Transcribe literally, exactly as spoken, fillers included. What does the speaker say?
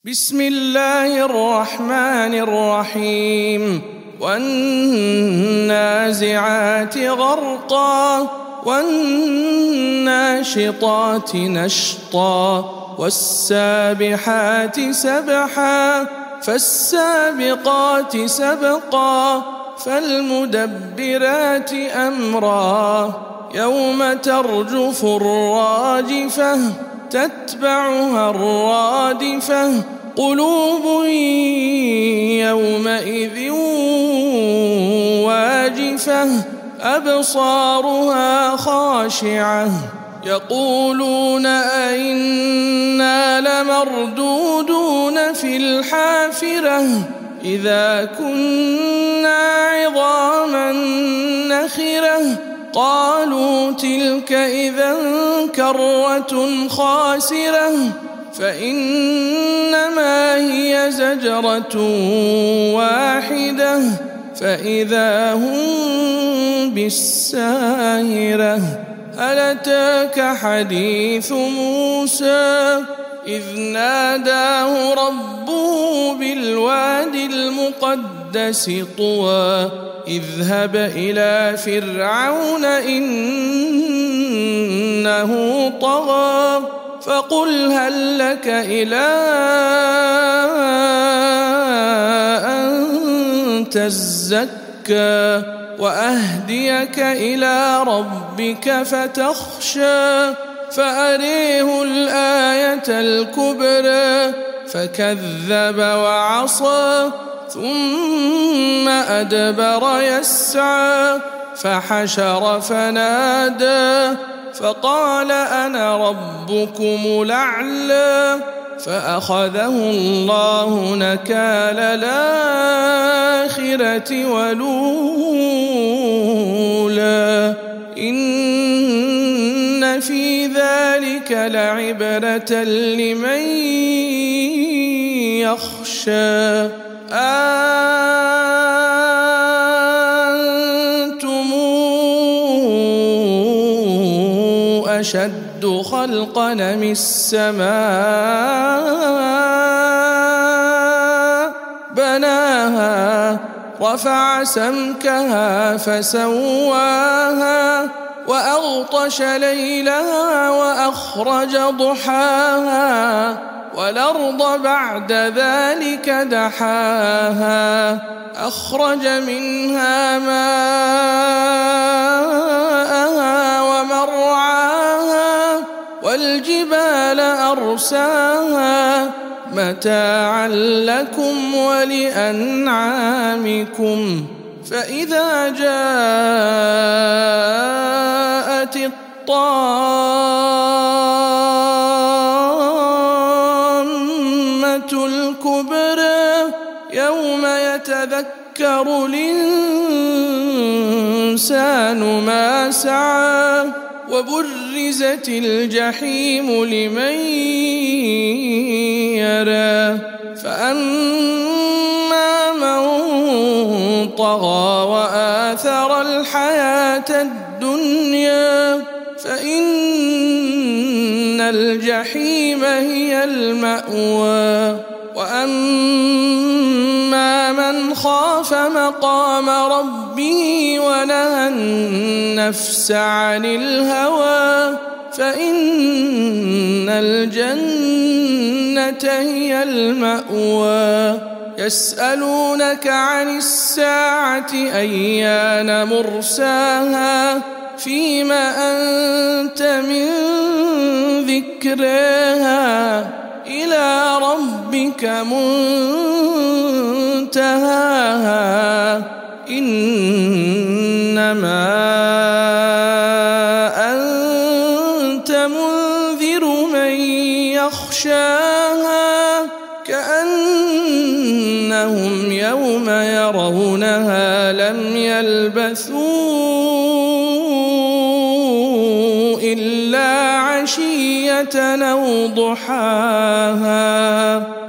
بسم الله الرحمن الرحيم والنازعات غرقا والناشطات نشطا والسابحات سبحا فالسابقات سبقا فالمدبرات أمرا يوم ترجف الراجفة تتبعها الرادفة قلوب يومئذ واجفة أبصارها خاشعة يقولون أئنا لمردودون في الحافرة إذا كنا عظاما نخرة قالوا تلك إذا كرة خاسرة فإنما هي زجرة واحدة فإذا هم بالساهرة هل أتاك حديث موسى إذ ناداه ربه بالوادي المقدس طوى اذهب إلى فرعون إنه طغى فقل هل لك إلى أن تزكى وأهديك إلى ربك فتخشى فأريه الآية الكبرى فكذب وعصى ثم أدبر يسعى فحشر فنادى فقال أنا ربكم الأعلى فأخذه الله نكال الآخرة والأولى إن في ذلك لعبرة لمن يخشى أنتم أشد خلقا أم السماء بناها رفع سمكها فسواها وأغطش ليلها وأخرج ضحاها والأرض بعد ذلك دحاها أخرج منها ماءها ومرعاها والجبال أرساها متاعا لكم ولأنعامكم فإذا جاءت الطامة الكبرى يوم يتذكر الإنسان ما سعى وبرزت الجحيم لمن يرى فأما من طغى وآثر الحياة الدنيا فإن الجحيم هي المأوى وأما من خاف مقام ربه ونهى النفس عن الهوى فإن الجنة هي المأوى يسألونك عن الساعة أيان مرساها فيما أنت من ذكرها إلى ربك منتهاها إنما أنت منذر من يخشاها كأنهم يوم يرونها لم يلبثوا إلا عشية أو ضحاها.